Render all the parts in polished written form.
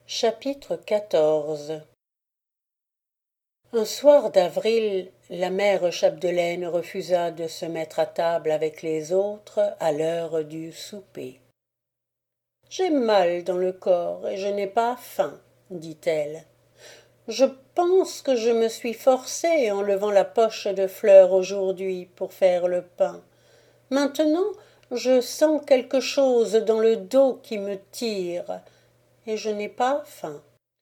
Chapitre 14. Un soir d'avril, la mère Chapdelaine refusa de se mettre à table avec les autres à l'heure du souper. « J'ai mal dans le corps et je n'ai pas faim, dit-elle. Je pense que je me suis forcée en levant la poche de fleurs aujourd'hui pour faire le pain. Maintenant, je sens quelque chose dans le dos qui me tire et je n'ai pas faim. »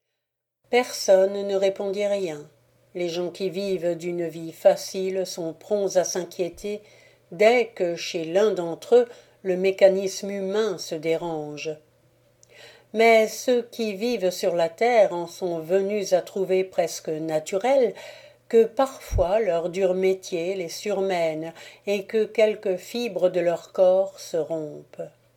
Personne ne répondit rien. Les gens qui vivent d'une vie facile sont prompts à s'inquiéter dès que chez l'un d'entre eux le mécanisme humain se dérange. Mais ceux qui vivent sur la terre en sont venus à trouver presque naturel que parfois leur dur métier les surmène et que quelques fibres de leur corps se rompent.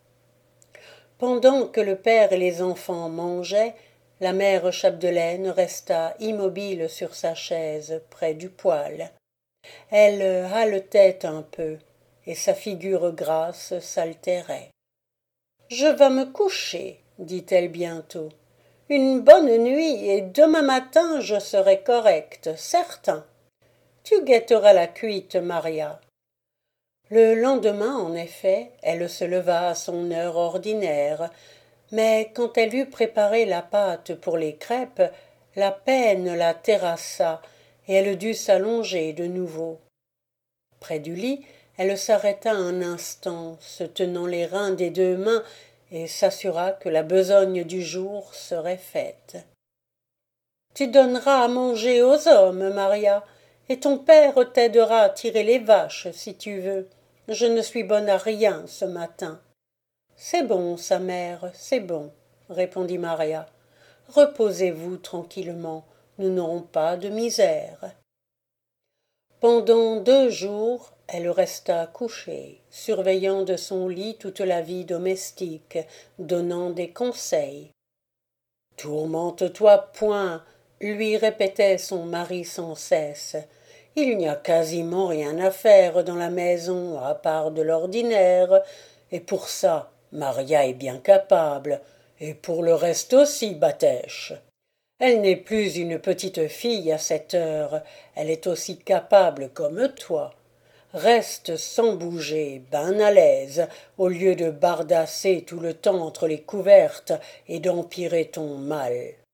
Pendant que le père et les enfants mangeaient, la mère Chapdelaine resta immobile sur sa chaise près du poêle. Elle haletait un peu, et sa figure grasse s'altérait. « Je vas me coucher, dit-elle bientôt. Une bonne nuit, et demain matin je serai correcte, certain. Tu guetteras la cuite, Maria. » Le lendemain, en effet, elle se leva à son heure ordinaire, mais quand elle eut préparé la pâte pour les crêpes, la peine la terrassa, et elle dut s'allonger de nouveau. Près du lit, elle s'arrêta un instant, se tenant les reins des deux mains, et s'assura que la besogne du jour serait faite. « Tu donneras à manger aux hommes, Maria, et ton père t'aidera à tirer les vaches, si tu veux. Je ne suis bonne à rien ce matin. » « C'est bon, sa mère, c'est bon, » répondit Maria. « Reposez-vous tranquillement, nous n'aurons pas de misère. » Pendant 2 jours, elle resta couchée, surveillant de son lit toute la vie domestique, donnant des conseils. « Tourmente-toi point, » lui répétait son mari sans cesse. « Il n'y a quasiment rien à faire dans la maison, à part de l'ordinaire, et pour ça, Maria est bien capable, et pour le reste aussi, Batèche. Elle n'est plus une petite fille à cette heure, elle est aussi capable comme toi. Reste sans bouger, ben à l'aise, au lieu de bardasser tout le temps entre les couvertes et d'empirer ton mal. »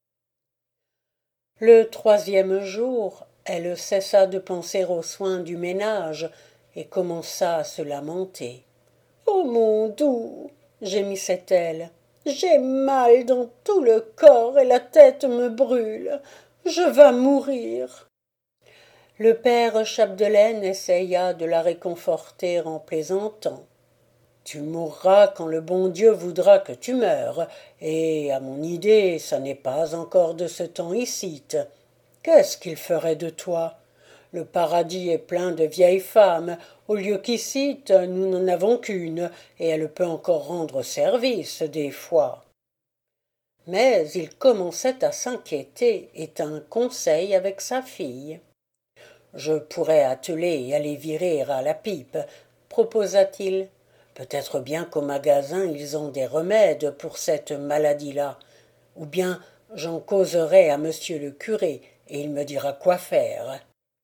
Le 3e jour, elle cessa de penser aux soins du ménage et commença à se lamenter. « Oh mon doux !» gémissait-elle. « J'ai mal dans tout le corps et la tête me brûle. Je vas mourir. » Le père Chapdelaine essaya de la réconforter en plaisantant. « Tu mourras quand le bon Dieu voudra que tu meures, et, à mon idée, ça n'est pas encore de ce temps icitte. Qu'est-ce qu'il ferait de toi ? Le paradis est plein de vieilles femmes, au lieu qu'ici, nous n'en avons qu'une, et elle peut encore rendre service des fois. » Mais il commençait à s'inquiéter et tint conseil avec sa fille. « Je pourrais atteler et aller virer à la pipe, » proposa-t-il. « Peut-être bien qu'au magasin ils ont des remèdes pour cette maladie-là. Ou bien j'en causerai à monsieur le curé, et il me dira quoi faire. »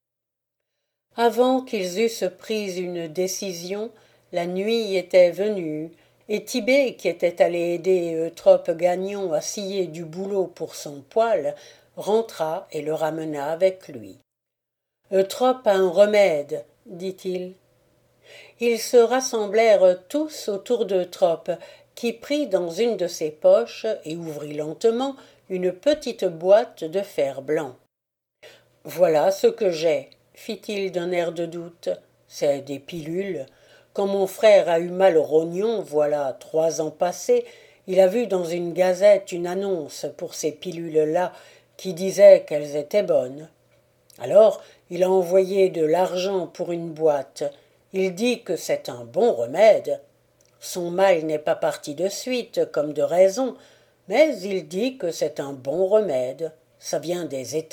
Avant qu'ils eussent pris une décision, la nuit était venue, et Tit'Bé, qui était allé aider Eutrope Gagnon à scier du bouleau pour son poêle, rentra et le ramena avec lui. « Eutrope a un remède, » dit-il. Ils se rassemblèrent tous autour d'Eutrope, qui prit dans une de ses poches et ouvrit lentement une petite boîte de fer blanc. « Voilà ce que j'ai, » fit-il d'un air de doute. « C'est des pilules. Quand mon frère a eu mal au rognon, voilà 3 ans passés, il a vu dans une gazette une annonce pour ces pilules-là qui disait qu'elles étaient bonnes. Alors il a envoyé de l'argent pour une boîte. Il dit que c'est un bon remède. Son mal n'est pas parti de suite, comme de raison, mais il dit que c'est un bon remède. Ça vient des États. »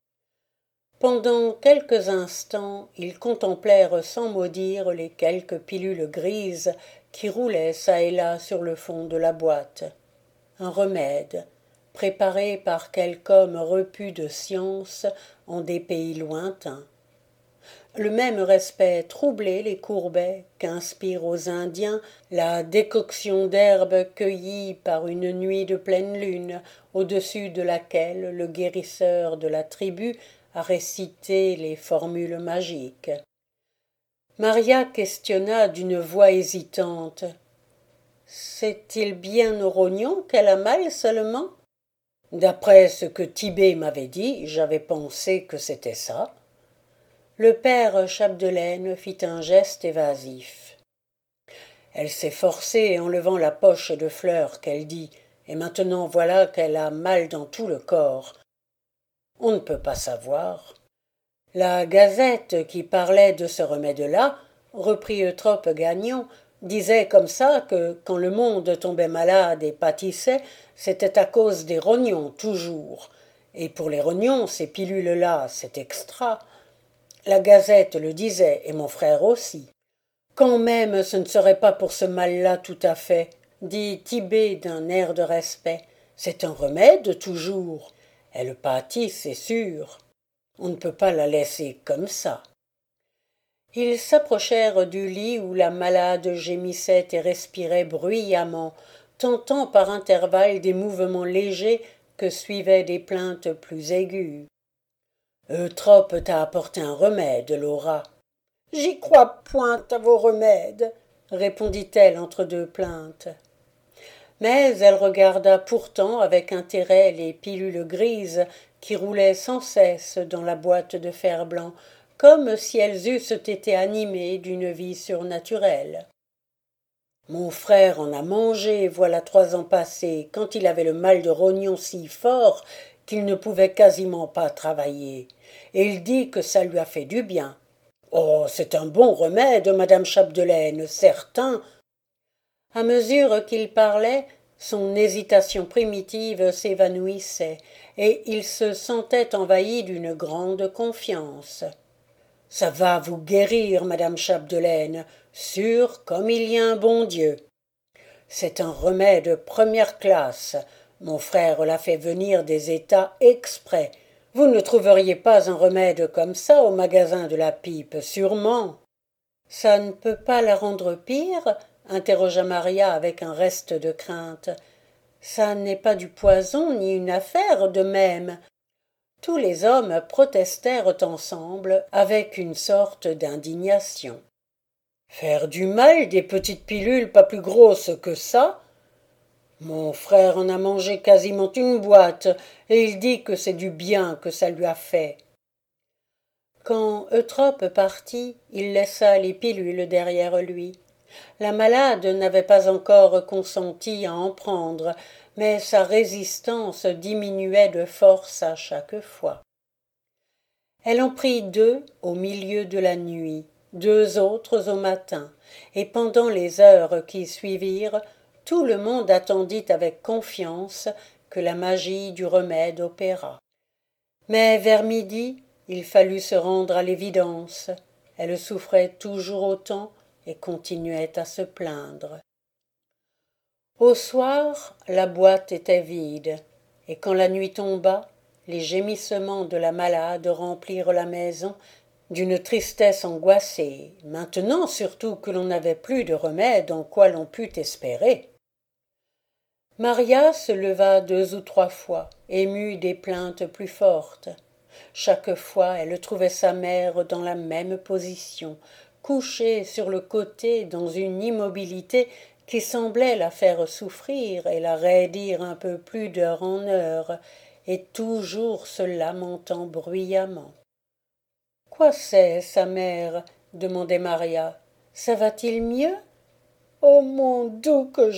Pendant quelques instants, ils contemplèrent sans mot dire les quelques pilules grises qui roulaient çà et là sur le fond de la boîte. Un remède. préparés par quelque homme repu de science en des pays lointains. Le même respect troublé les courbait qu'inspire aux Indiens la décoction d'herbes cueillies par une nuit de pleine lune, au-dessus de laquelle le guérisseur de la tribu a récité les formules magiques. Maria questionna d'une voix hésitante. « C'est-il bien au rognon qu'elle a mal seulement ?» D'après ce que Tit'Bé m'avait dit, j'avais pensé que c'était ça. Le père Chapdelaine fit un geste évasif. Elle s'est forcée en levant la poche de fleurs qu'elle dit, et maintenant voilà qu'elle a mal dans tout le corps. On ne peut pas savoir. La Gazette qui parlait de ce remède-là, reprit Eutrope Gagnon, disait comme ça que quand le monde tombait malade et pâtissait, c'était à cause des rognons, toujours. Et pour les rognons, ces pilules-là, c'est extra. La Gazette le disait, et mon frère aussi. Quand même ce ne serait pas pour ce mal-là tout à fait, dit Tit'Bé d'un air de respect. C'est un remède, toujours. Elle pâtit, c'est sûr. On ne peut pas la laisser comme ça. Ils s'approchèrent du lit où la malade gémissait et respirait bruyamment, tentant par intervalles des mouvements légers que suivaient des plaintes plus aiguës. Eutrope t'a apporté un remède, Laura. J'y crois point à vos remèdes, répondit-elle entre deux plaintes. Mais elle regarda pourtant avec intérêt les pilules grises qui roulaient sans cesse dans la boîte de fer-blanc, comme si elles eussent été animées d'une vie surnaturelle. Mon frère en a mangé, voilà 3 ans passés, quand il avait le mal de rognon si fort qu'il ne pouvait quasiment pas travailler, et il dit que ça lui a fait du bien. Oh, c'est un bon remède, madame Chapdelaine, certain. À mesure qu'il parlait, son hésitation primitive s'évanouissait, et il se sentait envahi d'une grande confiance. Ça va vous guérir, madame Chapdelaine, sûr comme il y a un bon Dieu. C'est un remède première classe. Mon frère l'a fait venir des États exprès. Vous ne trouveriez pas un remède comme ça au magasin de la pipe, sûrement. Ça ne peut pas la rendre pire, interrogea Maria avec un reste de crainte. Ça n'est pas du poison ni une affaire de même. Tous les hommes protestèrent ensemble avec une sorte d'indignation. Faire du mal, des petites pilules pas plus grosses que ça? Mon frère en a mangé quasiment une boîte, et il dit que c'est du bien que ça lui a fait. Quand Eutrope partit, il laissa les pilules derrière lui. La malade n'avait pas encore consenti à en prendre, mais sa résistance diminuait de force à chaque fois. Elle en prit 2 au milieu de la nuit, 2 autres au matin, et pendant les heures qui suivirent, tout le monde attendit avec confiance que la magie du remède opérât. Mais vers midi, il fallut se rendre à l'évidence. Elle souffrait toujours autant et continuait à se plaindre. Au soir, la boîte était vide, et quand la nuit tomba, les gémissements de la malade remplirent la maison d'une tristesse angoissée, maintenant surtout que l'on n'avait plus de remède en quoi l'on pût espérer. Maria se leva 2 ou 3 fois, émue des plaintes plus fortes. Chaque fois elle trouvait sa mère dans la même position, couchée sur le côté dans une immobilité qui semblait la faire souffrir et la raidir un peu plus d'heure en heure, et toujours se lamentant bruyamment. Quoi c'est, sa mère? Demandait Maria. Ça va-t-il mieux? Oh mon Dieu, que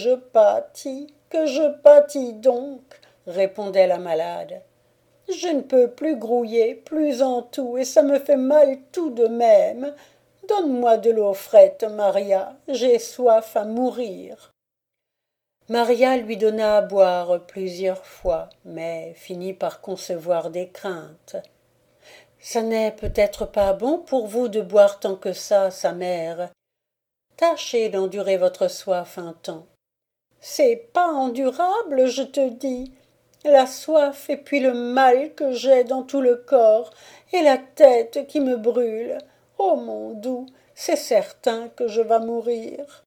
je pâtis donc, répondait la malade. Je ne peux plus grouiller, plus en tout, et ça me fait mal tout de même. Donne-moi de l'eau frette, Maria, j'ai soif à mourir. Maria lui donna à boire plusieurs fois, mais finit par concevoir des craintes. Ça n'est peut-être pas bon pour vous de boire tant que ça, sa mère. Tâchez d'endurer votre soif un temps. C'est pas endurable, je te dis. la soif et puis le mal que j'ai dans tout le corps, et la tête qui me brûle. Oh mon doux, c'est certain que je vas mourir.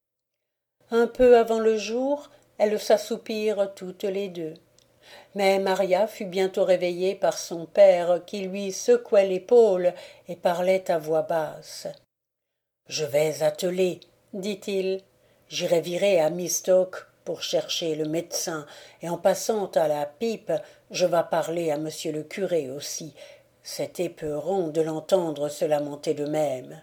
Un peu avant le jour, elles s'assoupirent toutes les deux. Mais Maria fut bientôt réveillée par son père qui lui secouait l'épaule et parlait à voix basse. Je vais atteler, dit-il. J'irai virer à Mistook pour chercher le médecin, et en passant à la pipe, je vas parler à monsieur le curé aussi. C'est épeurant de l'entendre se lamenter de même.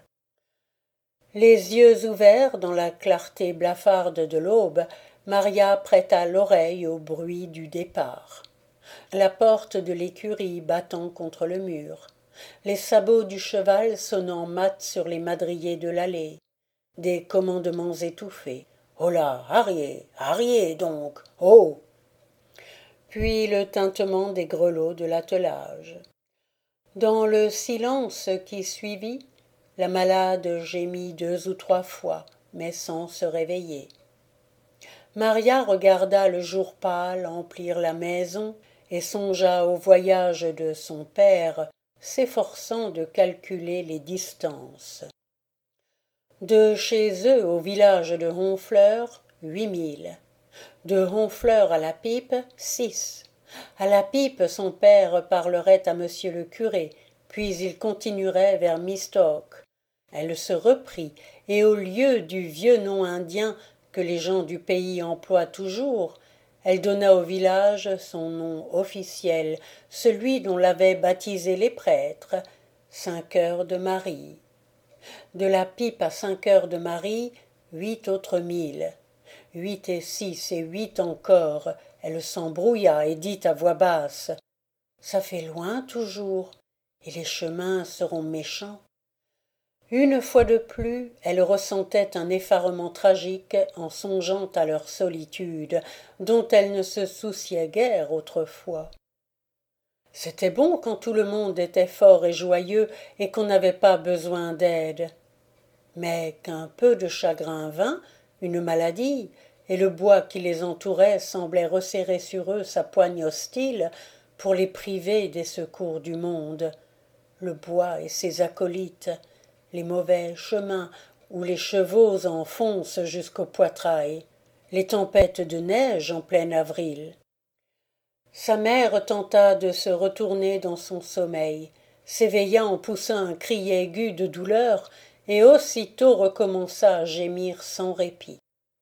Les yeux ouverts dans la clarté blafarde de l'aube, Maria prêta l'oreille au bruit du départ. La porte de l'écurie battant contre le mur, les sabots du cheval sonnant mat sur les madriers de l'allée, des commandements étouffés. Oh là, Harriet, Harriet donc, oh. Puis le tintement des grelots de l'attelage. Dans le silence qui suivit, la malade gémit 2 ou 3 fois, mais sans se réveiller. Maria regarda le jour pâle emplir la maison et songea au voyage de son père, s'efforçant de calculer les distances. De chez eux au village de Honfleur, 8 milles. De Honfleur à la pipe, 6. À la pipe, son père parlerait à monsieur le curé, puis il continuerait vers Mistook. Elle se reprit, et au lieu du vieux nom indien que les gens du pays emploient toujours, elle donna au village son nom officiel, celui dont l'avaient baptisé les prêtres, 5 heures de Marie. De la pipe à 5 heures de Marie, 8 autres milles. 8 et 6 et 8 encore, elle s'embrouilla et dit à voix basse. Ça fait loin toujours, et les chemins seront méchants. Une fois de plus, elle ressentait un effarement tragique en songeant à leur solitude, dont elle ne se souciait guère autrefois. C'était bon quand tout le monde était fort et joyeux et qu'on n'avait pas besoin d'aide. Mais qu'un peu de chagrin vint, une maladie, et le bois qui les entourait semblait resserrer sur eux sa poigne hostile pour les priver des secours du monde. Le bois et ses acolytes, les mauvais chemins où les chevaux enfoncent jusqu'au poitrail, les tempêtes de neige en plein avril. Sa mère tenta de se retourner dans son sommeil, s'éveilla en poussant un cri aigu de douleur, et aussitôt recommença à gémir sans répit.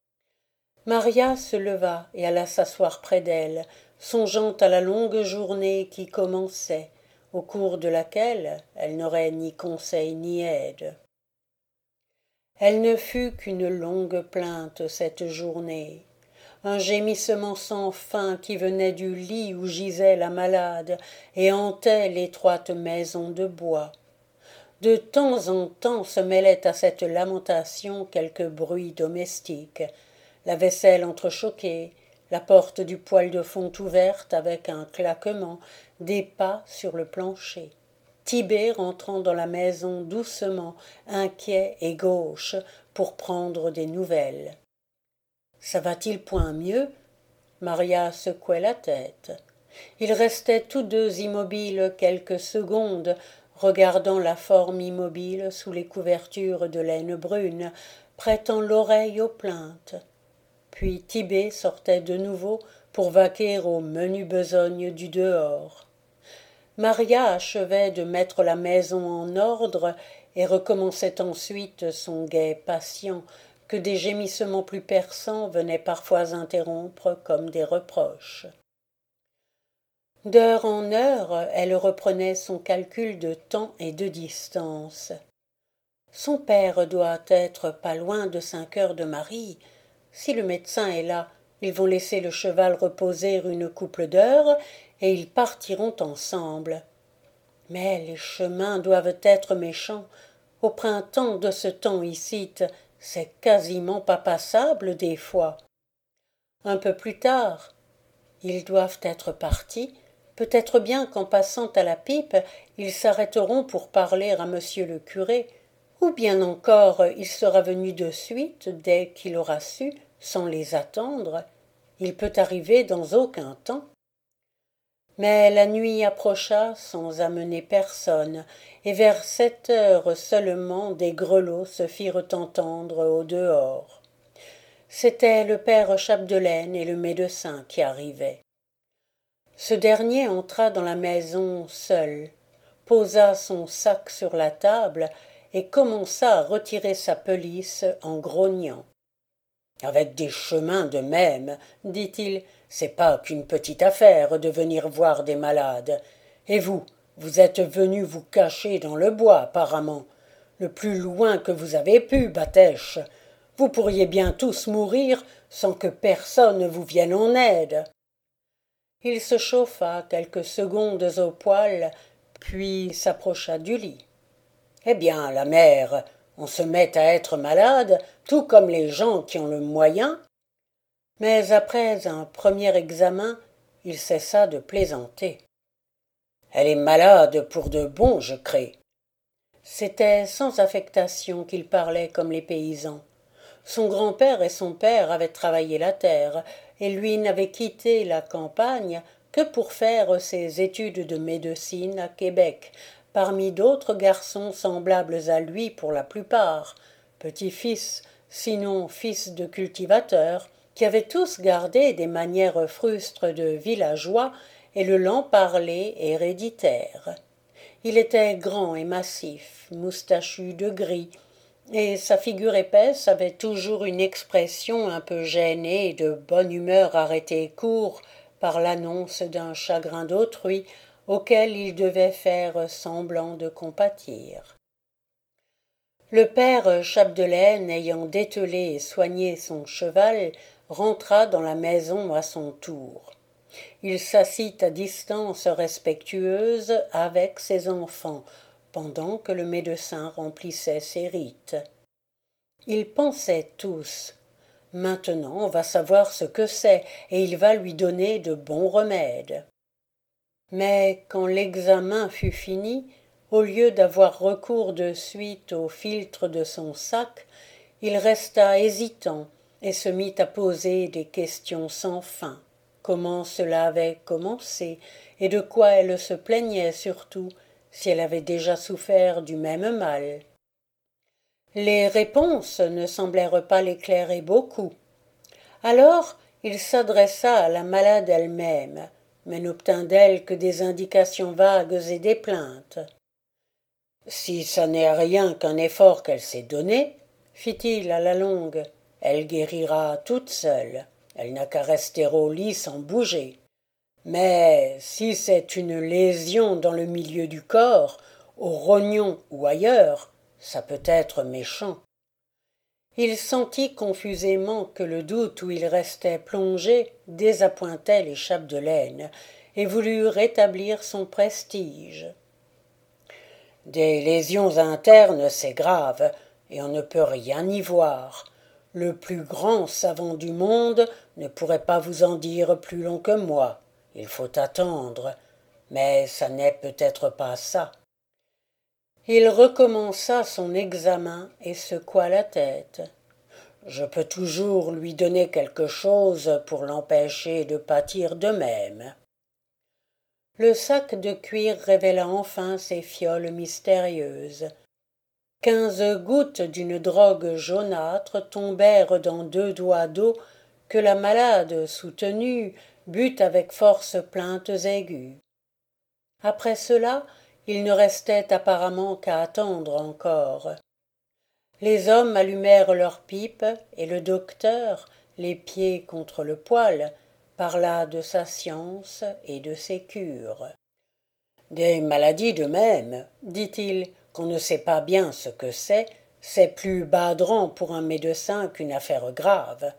Maria se leva et alla s'asseoir près d'elle, songeant à la longue journée qui commençait, au cours de laquelle elle n'aurait ni conseil ni aide. Elle ne fut qu'une longue plainte cette journée, un gémissement sans fin qui venait du lit où gisait la malade et hantait l'étroite maison de bois. De temps en temps se mêlait à cette lamentation quelque bruit domestique, la vaisselle entrechoquée, la porte du poêle de fonte ouverte avec un claquement, des pas sur le plancher. Tit'Bé rentrant dans la maison doucement, inquiet et gauche, pour prendre des nouvelles. Ça va-t-il point mieux? Maria secouait la tête. Ils restaient tous deux immobiles quelques secondes, regardant la forme immobile sous les couvertures de laine brune, prêtant l'oreille aux plaintes. Puis Tit'Bé sortait de nouveau pour vaquer aux menues besognes du dehors. Maria achevait de mettre la maison en ordre et recommençait ensuite son guet patient, que des gémissements plus perçants venaient parfois interrompre comme des reproches. D'heure en heure, elle reprenait son calcul de temps et de distance. Son père doit être pas loin de 5 heures de Marie. Si le médecin est là, ils vont laisser le cheval reposer une couple d'heures et ils partiront ensemble. Mais les chemins doivent être méchants. Au printemps de ce temps icitte, c'est quasiment pas passable des fois. Un peu plus tard, ils doivent être partis. Peut-être bien qu'en passant à la pipe, ils s'arrêteront pour parler à monsieur le curé, ou bien encore il sera venu de suite dès qu'il aura su, sans les attendre. Il peut arriver dans aucun temps. Mais la nuit approcha sans amener personne, et vers 7 heures seulement des grelots se firent entendre au dehors. C'était le père Chapdelaine et le médecin qui arrivaient. Ce dernier entra dans la maison seul, posa son sac sur la table et commença à retirer sa pelisse en grognant. Avec des chemins de même, dit-il, c'est pas qu'une petite affaire de venir voir des malades. Et vous, vous êtes venu vous cacher dans le bois, apparemment, le plus loin que vous avez pu, Batèche. Vous pourriez bien tous mourir sans que personne vous vienne en aide. Il se chauffa quelques secondes au poêle, puis s'approcha du lit. Eh bien, la mère, on se met à être malade, tout comme les gens qui ont le moyen. Mais après un premier examen, il cessa de plaisanter. Elle est malade pour de bon, je crée. C'était sans affectation qu'il parlait comme les paysans. Son grand-père et son père avaient travaillé la terre, et lui n'avait quitté la campagne que pour faire ses études de médecine à Québec, parmi d'autres garçons semblables à lui pour la plupart, petits-fils, sinon fils de cultivateurs, qui avaient tous gardé des manières frustres de villageois et le lent parler héréditaire. Il était grand et massif, moustachu de gris, et sa figure épaisse avait toujours une expression un peu gênée et de bonne humeur arrêtée court par l'annonce d'un chagrin d'autrui auquel il devait faire semblant de compatir. Le père Chapdelaine, ayant dételé et soigné son cheval, rentra dans la maison à son tour. Il s'assit à distance respectueuse avec ses enfants, pendant que le médecin remplissait ses rites. Ils pensaient tous. Maintenant on va savoir ce que c'est, et il va lui donner de bons remèdes. Mais quand l'examen fut fini, au lieu d'avoir recours de suite au filtre de son sac, il resta hésitant et se mit à poser des questions sans fin. Comment cela avait commencé, et de quoi elle se plaignait surtout, si elle avait déjà souffert du même mal. Les réponses ne semblèrent pas l'éclairer beaucoup. Alors il s'adressa à la malade elle-même, mais n'obtint d'elle que des indications vagues et des plaintes. Si ça n'est rien qu'un effort qu'elle s'est donné, fit-il à la longue, elle guérira toute seule. Elle n'a qu'à rester au lit sans bouger. Mais si c'est une lésion dans le milieu du corps, au rognon ou ailleurs, ça peut être méchant. Il sentit confusément que le doute où il restait plongé désappointait les Chapdelaine et voulut rétablir son prestige. Des lésions internes, c'est grave, et on ne peut rien y voir. Le plus grand savant du monde ne pourrait pas vous en dire plus long que moi. Il faut attendre, mais ça n'est peut-être pas ça. Il recommença son examen et secoua la tête. Je peux toujours lui donner quelque chose pour l'empêcher de pâtir de même. Le sac de cuir révéla enfin ses fioles mystérieuses. 15 gouttes d'une drogue jaunâtre tombèrent dans 2 doigts d'eau que la malade, soutenue, but avec force plaintes aiguës. Après cela, il ne restait apparemment qu'à attendre encore. Les hommes allumèrent leurs pipes, et le docteur, les pieds contre le poêle, parla de sa science et de ses cures. Des maladies de même, dit-il, qu'on ne sait pas bien ce que c'est plus bâdrant pour un médecin qu'une affaire grave.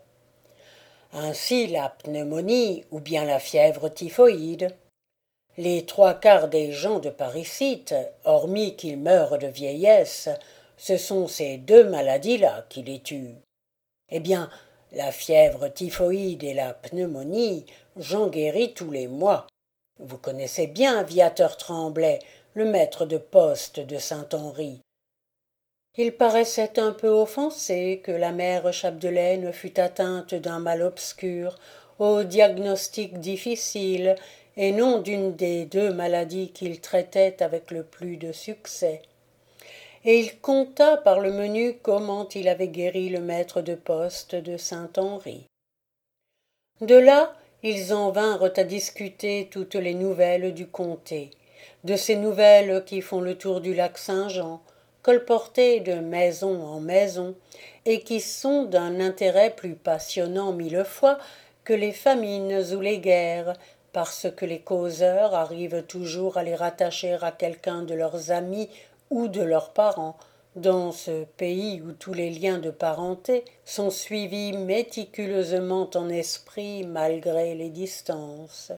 Ainsi la pneumonie ou bien la fièvre typhoïde. Les 3/4 des gens de Parisites, hormis qu'ils meurent de vieillesse, ce sont ces 2 maladies-là qui les tuent. Eh bien, la fièvre typhoïde et la pneumonie, j'en guéris tous les mois. Vous connaissez bien Viateur Tremblay, le maître de poste de Saint-Henri. Il paraissait un peu offensé que la mère Chapdelaine fût atteinte d'un mal obscur, au diagnostic difficile, et non d'une des deux maladies qu'il traitait avec le plus de succès. Et il conta par le menu comment il avait guéri le maître de poste de Saint-Henri. De là, ils en vinrent à discuter toutes les nouvelles du comté, de ces nouvelles qui font le tour du lac Saint-Jean, colportées de maison en maison, et qui sont d'un intérêt plus passionnant mille fois que les famines ou les guerres, parce que les causeurs arrivent toujours à les rattacher à quelqu'un de leurs amis ou de leurs parents, dans ce pays où tous les liens de parenté sont suivis méticuleusement en esprit malgré les distances.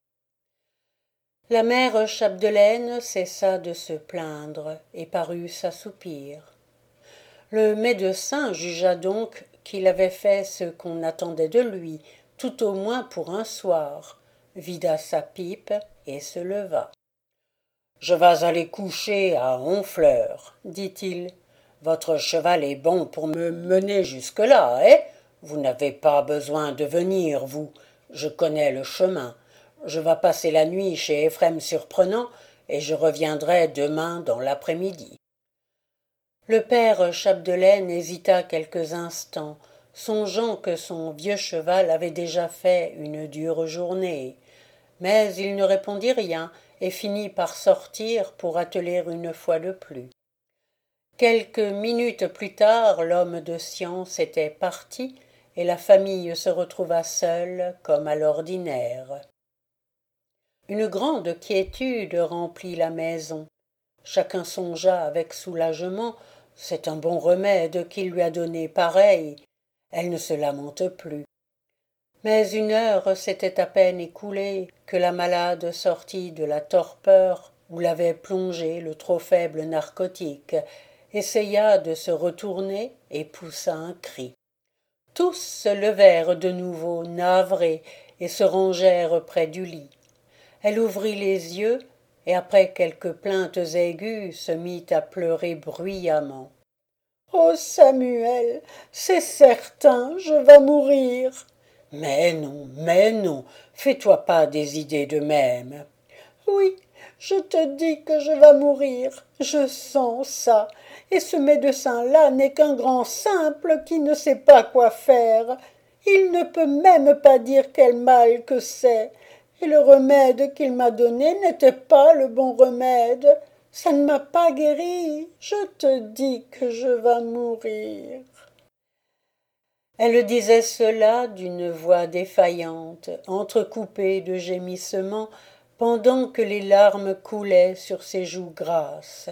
La mère Chapdelaine cessa de se plaindre et parut s'assoupir. Le médecin jugea donc qu'il avait fait ce qu'on attendait de lui, tout au moins pour un soir, vida sa pipe et se leva. « Je vas aller coucher à Honfleur, dit-il. Votre cheval est bon pour me mener jusque-là, Vous n'avez pas besoin de venir, vous. Je connais le chemin. Je vas passer la nuit chez Éphrem Surprenant et je reviendrai demain dans l'après-midi. » Le père Chapdelaine hésita quelques instants, songeant que son vieux cheval avait déjà fait une dure journée. Mais il ne répondit rien et finit par sortir pour atteler une fois de plus. Quelques minutes plus tard, l'homme de science était parti et la famille se retrouva seule comme à l'ordinaire. Une grande quiétude remplit la maison. Chacun songea avec soulagement « C'est un bon remède qui lui a donné pareil. Elle ne se lamente plus. » Mais une heure s'était à peine écoulée que la malade sortit de la torpeur où l'avait plongée le trop faible narcotique, essaya de se retourner et poussa un cri. Tous se levèrent de nouveau navrés et se rangèrent près du lit. Elle ouvrit les yeux et après quelques plaintes aiguës se mit à pleurer bruyamment. « Oh Samuel, c'est certain, je vas mourir. » « Mais non, fais-toi pas des idées de même. »« Oui, je te dis que je vas mourir, je sens ça, et ce médecin-là n'est qu'un grand simple qui ne sait pas quoi faire. Il ne peut même pas dire quel mal que c'est, et le remède qu'il m'a donné n'était pas le bon remède. Ça ne m'a pas guéri, je te dis que je vas mourir. » Elle disait cela d'une voix défaillante, entrecoupée de gémissements, pendant que les larmes coulaient sur ses joues grasses.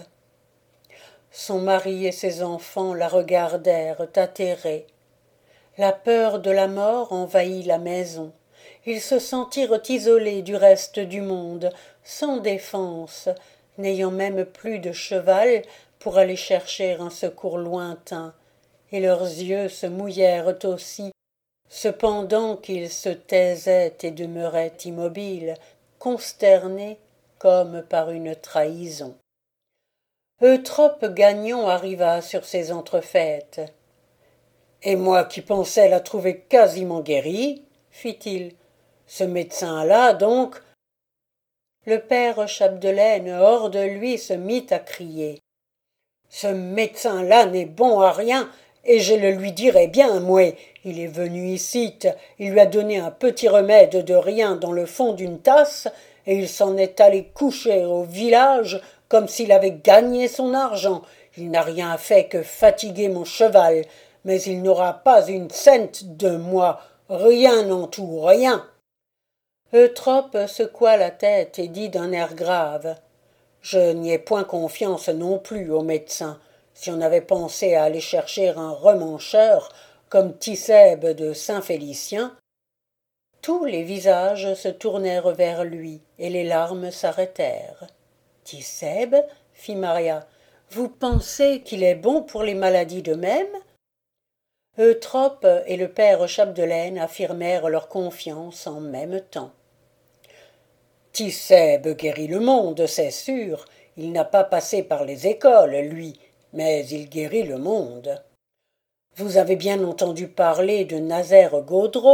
Son mari et ses enfants la regardèrent atterrés. La peur de la mort envahit la maison. Ils se sentirent isolés du reste du monde, sans défense, n'ayant même plus de cheval pour aller chercher un secours lointain, et leurs yeux se mouillèrent aussi, cependant qu'ils se taisaient et demeuraient immobiles, consternés comme par une trahison. Eutrope Gagnon arriva sur ces entrefaites. « Et moi qui pensais la trouver quasiment guérie, fit-il. Ce médecin-là, donc. » Le père Chapdelaine, hors de lui, se mit à crier. « Ce médecin-là n'est bon à rien, et je le lui dirai bien, moi. Il est venu icitte, il lui a donné un petit remède de rien dans le fond d'une tasse, et il s'en est allé coucher au village comme s'il avait gagné son argent. Il n'a rien fait que fatiguer mon cheval, mais il n'aura pas une cente de moi, rien en tout, rien. » Eutrope secoua la tête et dit d'un air grave. « Je n'y ai point confiance non plus au médecin. Si on avait pensé à aller chercher un remancheur comme Tissèbe de Saint-Félicien. » Tous les visages se tournèrent vers lui et les larmes s'arrêtèrent. « Tissèbe, fit Maria, vous pensez qu'il est bon pour les maladies de même ?» Eutrope et le père Chapdelaine affirmèrent leur confiance en même temps. « Tissèbe guérit le monde, c'est sûr. Il n'a pas passé par les écoles, lui, mais il guérit le monde. Vous avez bien entendu parler de Nazaire Gaudreau,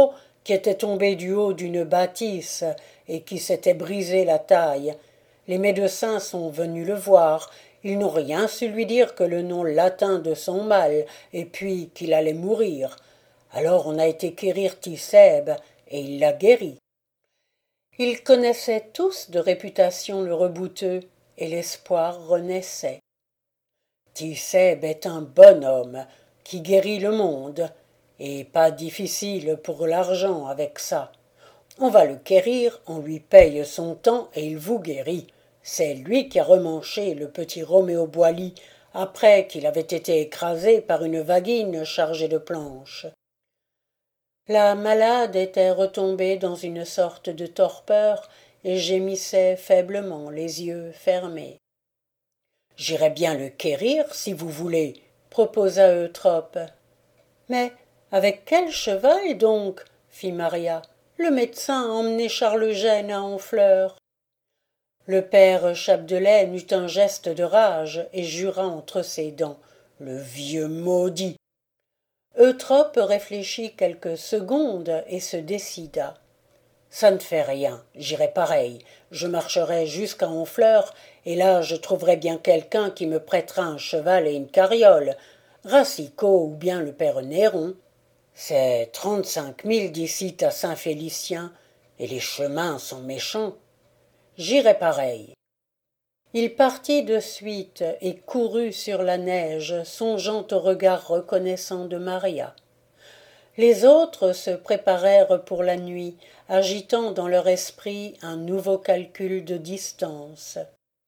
qui était tombé du haut d'une bâtisse et qui s'était brisé la taille. Les médecins sont venus le voir. Ils n'ont rien su lui dire que le nom latin de son mal, et puis qu'il allait mourir. Alors on a été quérir Tissèbe, et il l'a guéri. Ils connaissaient tous de réputation le rebouteux, et l'espoir renaissait. Tissèbe est un bon homme, qui guérit le monde, et pas difficile pour l'argent avec ça. On va le quérir, on lui paye son temps, et il vous guérit. C'est lui qui a remanché le petit Roméo Boily après qu'il avait été écrasé par une vaguine chargée de planches. La malade était retombée dans une sorte de torpeur et gémissait faiblement, les yeux fermés. « J'irai bien le quérir, si vous voulez, » proposa Eutrope. « Mais avec quel cheval donc ?» fit Maria. « Le médecin a emmené Charles Gênes à Honfleur. » Le père Chapdelaine eut un geste de rage et jura entre ses dents. « Le vieux maudit !» Eutrope réfléchit quelques secondes et se décida. « Ça ne fait rien, j'irai pareil. Je marcherai jusqu'à Honfleur, et là je trouverai bien quelqu'un qui me prêtera un cheval et une carriole, Racicot ou bien le père Néron. C'est 35 milles d'ici à Saint-Félicien, et les chemins sont méchants. J'irai pareil. » Il partit de suite et courut sur la neige, songeant au regard reconnaissant de Maria. Les autres se préparèrent pour la nuit, agitant dans leur esprit un nouveau calcul de distance.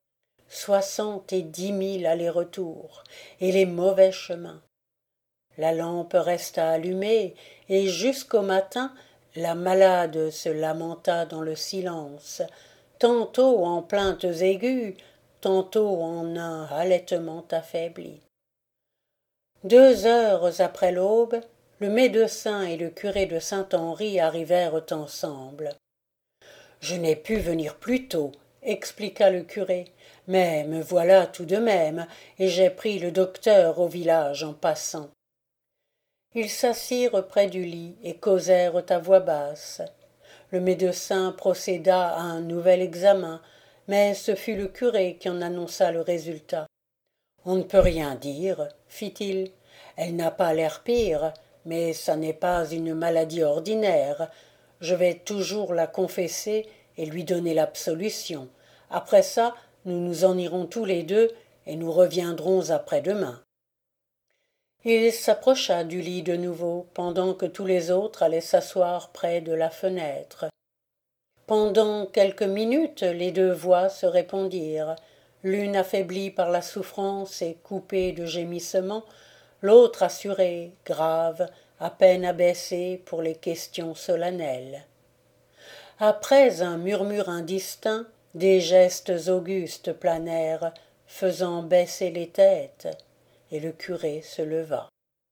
70 milles aller-retour, et les mauvais chemins. La lampe resta allumée, et jusqu'au matin, la malade se lamenta dans le silence, tantôt en plaintes aiguës, tantôt en un halètement affaibli. 2 heures après l'aube, le médecin et le curé de Saint-Henri arrivèrent ensemble. « Je n'ai pu venir plus tôt, » expliqua le curé, « mais me voilà tout de même, et j'ai pris le docteur au village en passant. » Ils s'assirent près du lit et causèrent à voix basse. Le médecin procéda à un nouvel examen, mais ce fut le curé qui en annonça le résultat. « On ne peut rien dire, » fit-il. « Elle n'a pas l'air pire, mais ça n'est pas une maladie ordinaire. Je vais toujours la confesser et lui donner l'absolution. Après ça, nous nous en irons tous les deux et nous reviendrons après-demain. » Il s'approcha du lit de nouveau, pendant que tous les autres allaient s'asseoir près de la fenêtre. Pendant quelques minutes, les 2 voix se répondirent, l'une affaiblie par la souffrance et coupée de gémissements, l'autre assurée, grave, à peine abaissée pour les questions solennelles. Après un murmure indistinct, des gestes augustes planèrent, faisant baisser les têtes, et le curé se leva.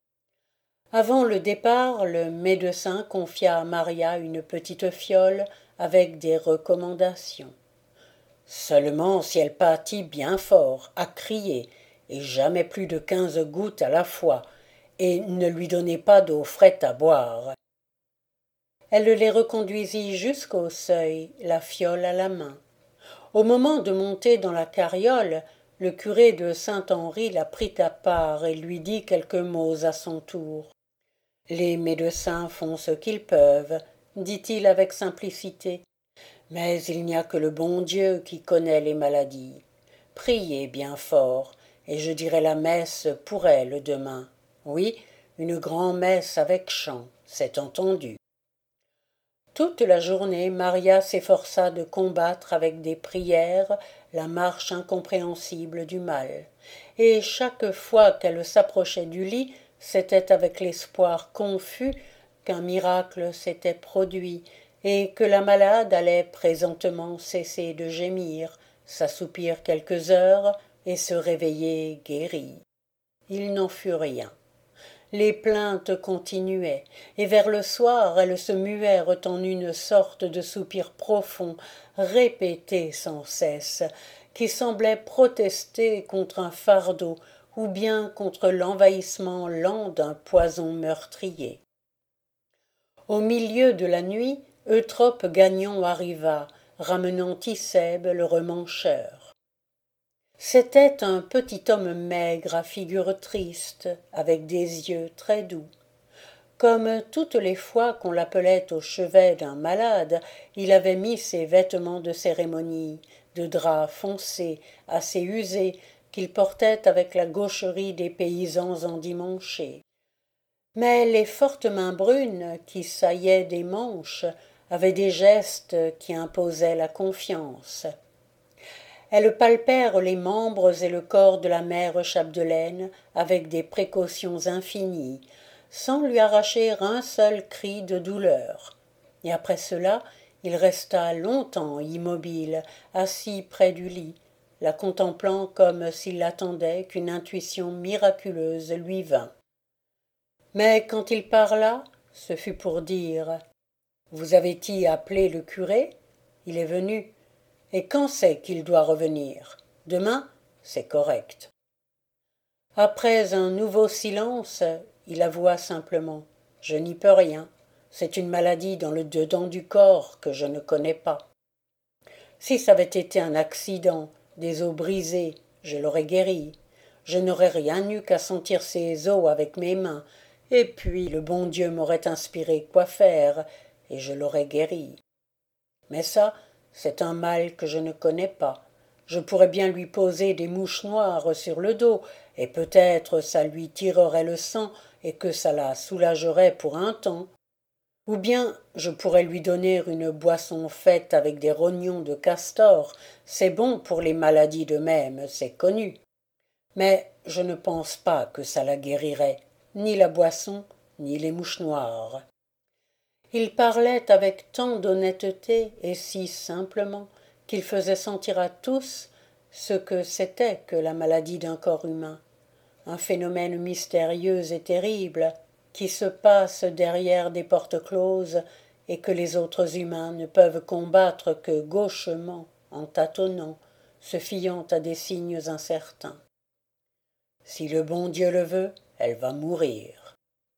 Avant le départ, le médecin confia à Maria une petite fiole avec des recommandations. Seulement si elle pâtit bien fort, à crier, et jamais plus de 15 gouttes à la fois, et ne lui donnez pas d'eau frette à boire. Elle les reconduisit jusqu'au seuil, la fiole à la main. Au moment de monter dans la carriole, le curé de Saint-Henri la prit à part et lui dit quelques mots à son tour. « Les médecins font ce qu'ils peuvent, » dit-il avec simplicité. « Mais il n'y a que le bon Dieu qui connaît les maladies. Priez bien fort, et je dirai la messe pour elle demain. Oui, une grand-messe avec chant, c'est entendu. » Toute la journée, Maria s'efforça de combattre avec des prières la marche incompréhensible du mal, et chaque fois qu'elle s'approchait du lit, c'était avec l'espoir confus qu'un miracle s'était produit et que la malade allait présentement cesser de gémir, s'assoupir quelques heures et se réveiller guérie. Il n'en fut rien. Les plaintes continuaient, et vers le soir elles se muèrent en une sorte de soupir profond, répété sans cesse, qui semblait protester contre un fardeau ou bien contre l'envahissement lent d'un poison meurtrier. Au milieu de la nuit, Eutrope Gagnon arriva, ramenant Thisèbe le remancheur. C'était un petit homme maigre à figure triste, avec des yeux très doux. Comme toutes les fois qu'on l'appelait au chevet d'un malade, il avait mis ses vêtements de cérémonie, de drap foncé, assez usés, qu'il portait avec la gaucherie des paysans endimanchés. Mais les fortes mains brunes, qui saillaient des manches, avaient des gestes qui imposaient la confiance. Elles palpèrent les membres et le corps de la mère Chapdelaine avec des précautions infinies, sans lui arracher un seul cri de douleur. Et après cela, il resta longtemps immobile, assis près du lit, la contemplant comme s'il attendait qu'une intuition miraculeuse lui vînt. Mais quand il parla, ce fut pour dire « Vous avez-y appelé le curé ? Il est venu. Et quand c'est qu'il doit revenir ? Demain ? C'est correct. » Après un nouveau silence, il avoua simplement « Je n'y peux rien. C'est une maladie dans le dedans du corps que je ne connais pas. Si ça avait été un accident, des os brisés, je l'aurais guéri. Je n'aurais rien eu qu'à sentir ces os avec mes mains, et puis le bon Dieu m'aurait inspiré quoi faire, et je l'aurais guéri. Mais ça, c'est un mal que je ne connais pas. Je pourrais bien lui poser des mouches noires sur le dos, et peut-être ça lui tirerait le sang et que ça la soulagerait pour un temps. Ou bien je pourrais lui donner une boisson faite avec des rognons de castor, c'est bon pour les maladies de même, c'est connu. Mais je ne pense pas que ça la guérirait, ni la boisson, ni les mouches noires. Il parlait avec tant d'honnêteté et si simplement qu'il faisait sentir à tous ce que c'était que la maladie d'un corps humain, un phénomène mystérieux et terrible qui se passe derrière des portes closes et que les autres humains ne peuvent combattre que gauchement, en tâtonnant, se fiant à des signes incertains. Si le bon Dieu le veut, elle va mourir.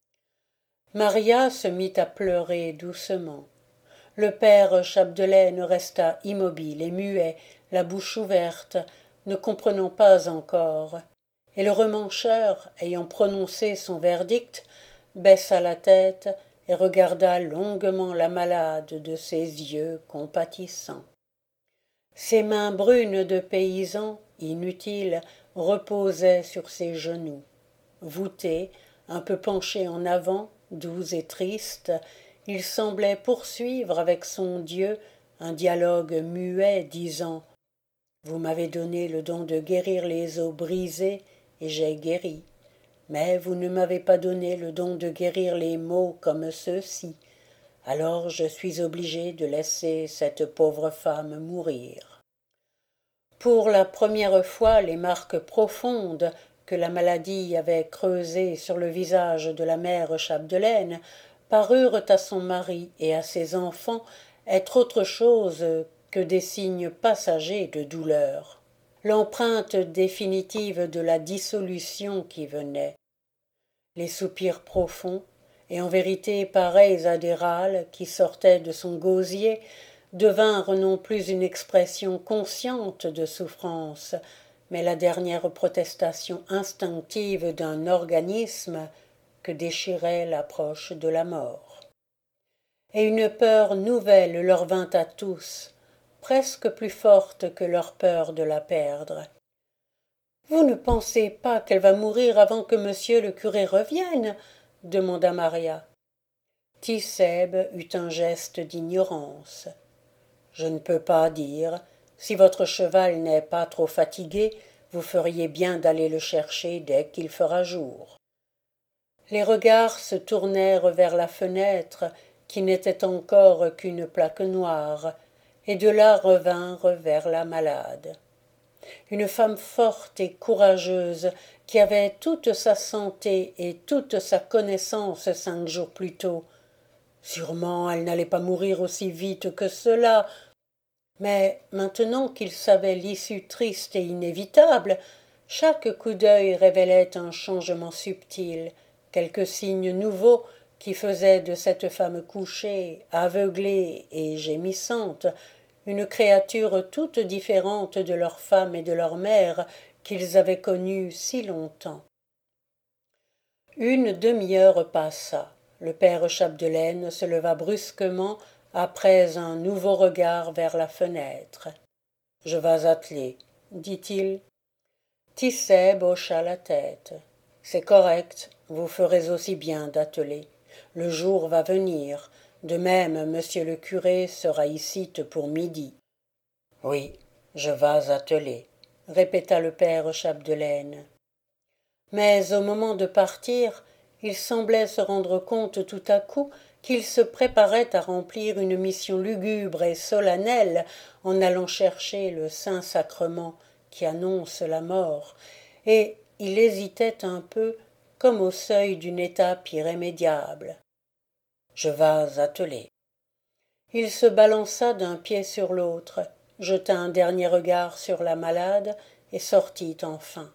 Maria se mit à pleurer doucement. Le père Chapdelaine resta immobile et muet, la bouche ouverte, ne comprenant pas encore, et le remancheur, ayant prononcé son verdict, baissa la tête et regarda longuement la malade de ses yeux compatissants. Ses mains brunes de paysan, inutiles, reposaient sur ses genoux. Voûté, un peu penché en avant, doux et triste, il semblait poursuivre avec son Dieu un dialogue muet, disant « Vous m'avez donné le don de guérir les os brisés, et j'ai guéri. Mais vous ne m'avez pas donné le don de guérir les maux comme ceux-ci. Alors je suis obligé de laisser cette pauvre femme mourir. » Pour la première fois, les marques profondes que la maladie avait creusées sur le visage de la mère Chapdelaine parurent à son mari et à ses enfants être autre chose que des signes passagers de douleur, l'empreinte définitive de la dissolution qui venait. Les soupirs profonds, et en vérité pareils à des râles qui sortaient de son gosier, devinrent non plus une expression consciente de souffrance, mais la dernière protestation instinctive d'un organisme que déchirait l'approche de la mort. Et une peur nouvelle leur vint à tous, presque plus forte que leur peur de la perdre. « Vous ne pensez pas qu'elle va mourir avant que monsieur le curé revienne ?» demanda Maria. Thisèbe eut un geste d'ignorance. « Je ne peux pas dire. Si votre cheval n'est pas trop fatigué, vous feriez bien d'aller le chercher dès qu'il fera jour. » Les regards se tournèrent vers la fenêtre, qui n'était encore qu'une plaque noire, et de là revinrent vers la malade. Une femme forte et courageuse, qui avait toute sa santé et toute sa connaissance 5 jours plus tôt. Sûrement elle n'allait pas mourir aussi vite que cela, mais maintenant qu'il savait l'issue triste et inévitable, chaque coup d'œil révélait un changement subtil, quelque signe nouveau qui faisait de cette femme couchée, aveuglée et gémissante, une créature toute différente de leur femme et de leur mère qu'ils avaient connues si longtemps. Une demi-heure passa. Le père Chapdelaine se leva brusquement après un nouveau regard vers la fenêtre. « Je vas atteler, dit-il. Tisseb hocha la tête. « C'est correct, vous ferez aussi bien d'atteler. Le jour va venir. De même, monsieur le curé sera icitte pour midi. »« Oui, je vas atteler, » répéta le père Chapdelaine. Mais au moment de partir, il semblait se rendre compte tout à coup qu'il se préparait à remplir une mission lugubre et solennelle en allant chercher le Saint-Sacrement qui annonce la mort, et il hésitait un peu comme au seuil d'une étape irrémédiable. « Je vas atteler. » Il se balança d'un pied sur l'autre, jeta un dernier regard sur la malade et sortit enfin.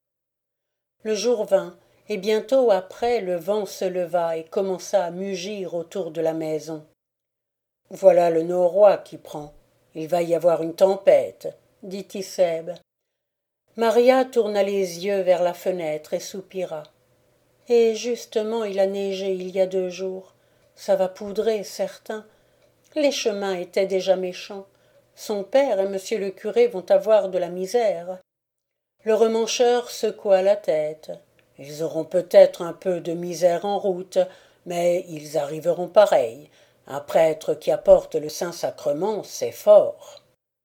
Le jour vint, et bientôt après le vent se leva et commença à mugir autour de la maison. « Voilà le noroît qui prend. Il va y avoir une tempête, » dit Tisseb. Maria tourna les yeux vers la fenêtre et soupira. « Et justement il a neigé il y a 2 jours. Ça va poudrer, certain. Les chemins étaient déjà méchants. Son père et monsieur le curé vont avoir de la misère. » Le remancheur secoua la tête. « Ils auront peut-être un peu de misère en route, mais ils arriveront pareil. Un prêtre qui apporte le Saint-Sacrement, c'est fort. »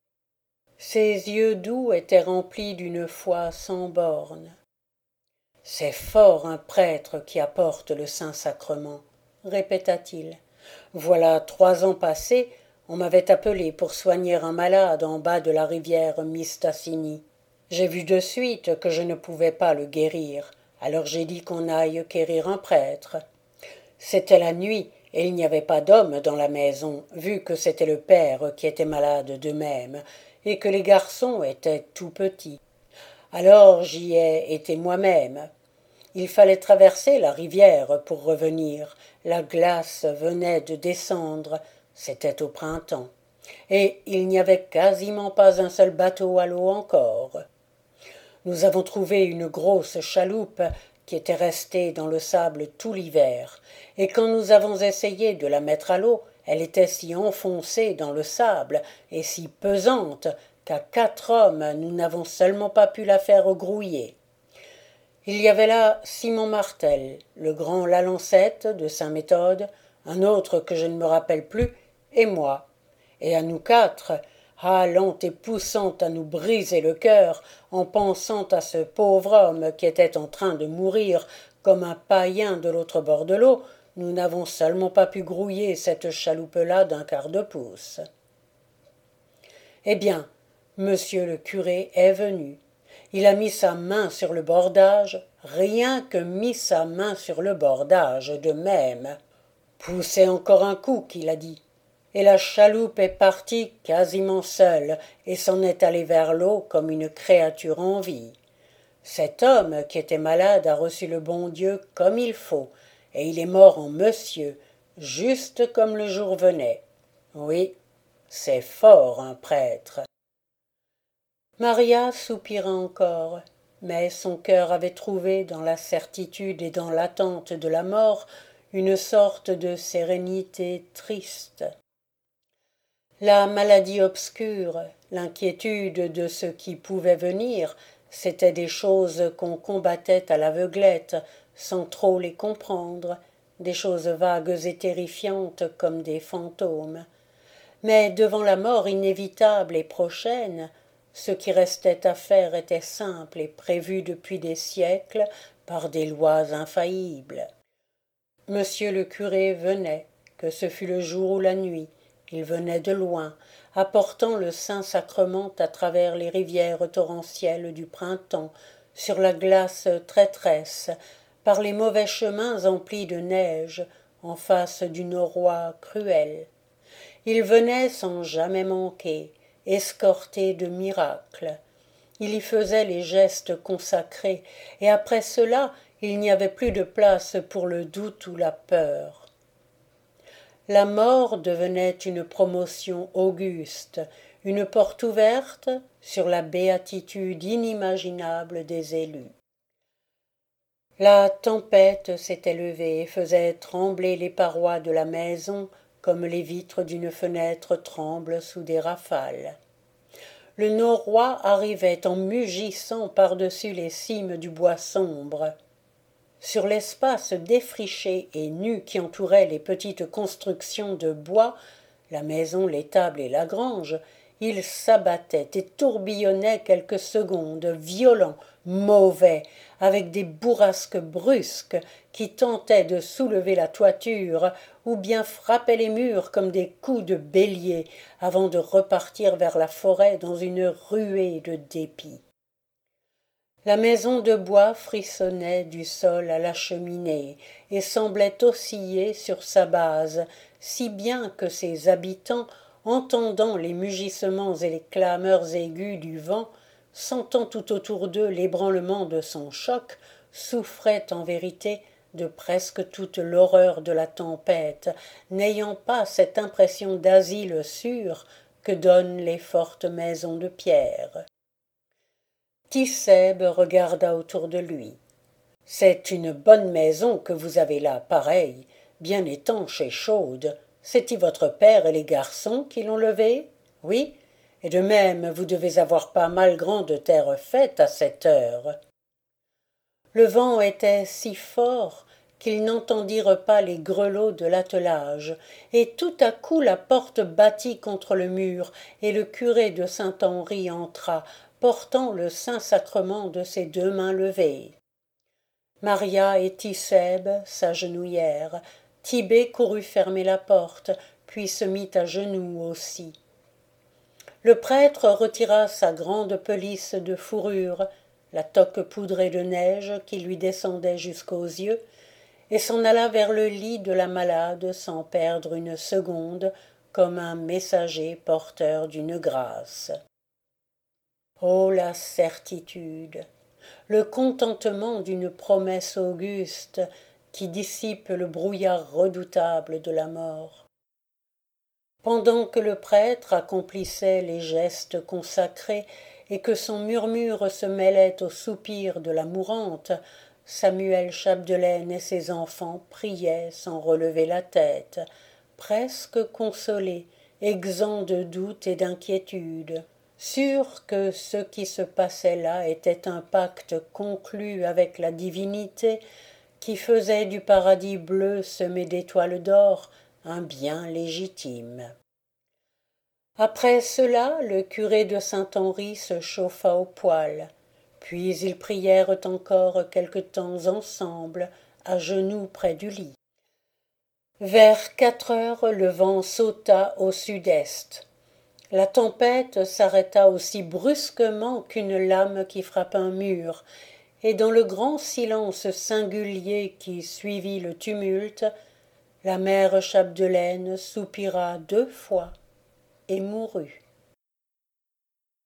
Ses yeux doux étaient remplis d'une foi sans bornes. « C'est fort un prêtre qui apporte le Saint-Sacrement, » répéta-t-il. « Voilà 3 ans passés, on m'avait appelé pour soigner un malade en bas de la rivière Mistassini. J'ai vu de suite que je ne pouvais pas le guérir, alors j'ai dit qu'on aille quérir un prêtre. C'était la nuit, et il n'y avait pas d'homme dans la maison, vu que c'était le père qui était malade d'eux-mêmes, et que les garçons étaient tout petits. Alors j'y ai été moi-même. Il fallait traverser la rivière pour revenir. La glace venait de descendre, c'était au printemps, et il n'y avait quasiment pas un seul bateau à l'eau encore. Nous avons trouvé une grosse chaloupe qui était restée dans le sable tout l'hiver, et quand nous avons essayé de la mettre à l'eau, elle était si enfoncée dans le sable et si pesante qu'à 4 hommes nous n'avons seulement pas pu la faire grouiller. Il y avait là Simon Martel, le grand Lalancette de Saint-Méthode, un autre que je ne me rappelle plus, et moi. Et à nous 4, râlant et poussant à nous briser le cœur en pensant à ce pauvre homme qui était en train de mourir comme un païen de l'autre bord de l'eau, nous n'avons seulement pas pu grouiller cette chaloupe-là d'1/4 de pouce. Eh bien, monsieur le curé est venu. Il a mis sa main sur le bordage, rien que mis sa main sur le bordage de même. Poussez encore un coup, qu'il a dit. Et la chaloupe est partie quasiment seule et s'en est allée vers l'eau comme une créature en vie. Cet homme qui était malade a reçu le bon Dieu comme il faut, et il est mort en monsieur, juste comme le jour venait. Oui, c'est fort un prêtre. Maria soupira encore, mais son cœur avait trouvé dans la certitude et dans l'attente de la mort une sorte de sérénité triste. La maladie obscure, l'inquiétude de ce qui pouvait venir, c'étaient des choses qu'on combattait à l'aveuglette, sans trop les comprendre, des choses vagues et terrifiantes comme des fantômes. Mais devant la mort inévitable et prochaine, ce qui restait à faire était simple et prévu depuis des siècles par des lois infaillibles. Monsieur le curé venait, que ce fût le jour ou la nuit, il venait de loin, apportant le Saint-Sacrement à travers les rivières torrentielles du printemps, sur la glace traîtresse, par les mauvais chemins emplis de neige, en face du noroît cruel. Il venait sans jamais manquer, escorté de miracles. il y faisait les gestes consacrés, et après cela il n'y avait plus de place pour le doute ou la peur. La mort devenait une promotion auguste, une porte ouverte sur la béatitude inimaginable des élus. La tempête s'était levée et faisait trembler les parois de la maison comme les vitres d'une fenêtre tremblent sous des rafales. Le norouâ arrivait en mugissant par-dessus les cimes du bois sombre. Sur l'espace défriché et nu qui entourait les petites constructions de bois, la maison, l'étable et la grange, il s'abattait et tourbillonnait quelques secondes, violent, mauvais, avec des bourrasques brusques qui tentaient de soulever la toiture ou bien frappaient les murs comme des coups de bélier avant de repartir vers la forêt dans une ruée de dépit. La maison de bois frissonnait du sol à la cheminée et semblait osciller sur sa base, si bien que ses habitants, entendant les mugissements et les clameurs aiguës du vent, sentant tout autour d'eux l'ébranlement de son choc, souffraient en vérité de presque toute l'horreur de la tempête, n'ayant pas cette impression d'asile sûr que donnent les fortes maisons de pierre. Tit'Sèbe regarda autour de lui. « C'est une bonne maison que vous avez là, pareille, bien étanche et chaude. C'est-y votre père et les garçons qui l'ont levée? Oui, et de même vous devez avoir pas mal grande terre faite à cette heure. » Le vent était si fort qu'ils n'entendirent pas les grelots de l'attelage, et tout à coup la porte battit contre le mur, et le curé de Saint-Henri entra, portant le Saint-Sacrement de ses 2 mains levées. Maria et Tit'Sèbe s'agenouillèrent. Tit'Bé courut fermer la porte, puis se mit à genoux aussi. Le prêtre retira sa grande pelisse de fourrure, la toque poudrée de neige qui lui descendait jusqu'aux yeux, et s'en alla vers le lit de la malade sans perdre une seconde, comme un messager porteur d'une grâce. Oh, la certitude, le contentement d'une promesse auguste qui dissipe le brouillard redoutable de la mort. Pendant que le prêtre accomplissait les gestes consacrés et que son murmure se mêlait aux soupirs de la mourante, Samuel Chapdelaine et ses enfants priaient sans relever la tête, presque consolés, exempts de doute et d'inquiétude, sûrs que ce qui se passait là était un pacte conclu avec la divinité qui faisait du paradis bleu semé d'étoiles d'or un bien légitime. Après cela, le curé de Saint-Henri se chauffa au poêle, puis ils prièrent encore quelque temps ensemble, à genoux près du lit. Vers 4 heures, le vent sauta au sud-est. La tempête s'arrêta aussi brusquement qu'une lame qui frappe un mur, et dans le grand silence singulier qui suivit le tumulte, la mère Chapdelaine soupira 2 fois et mourut.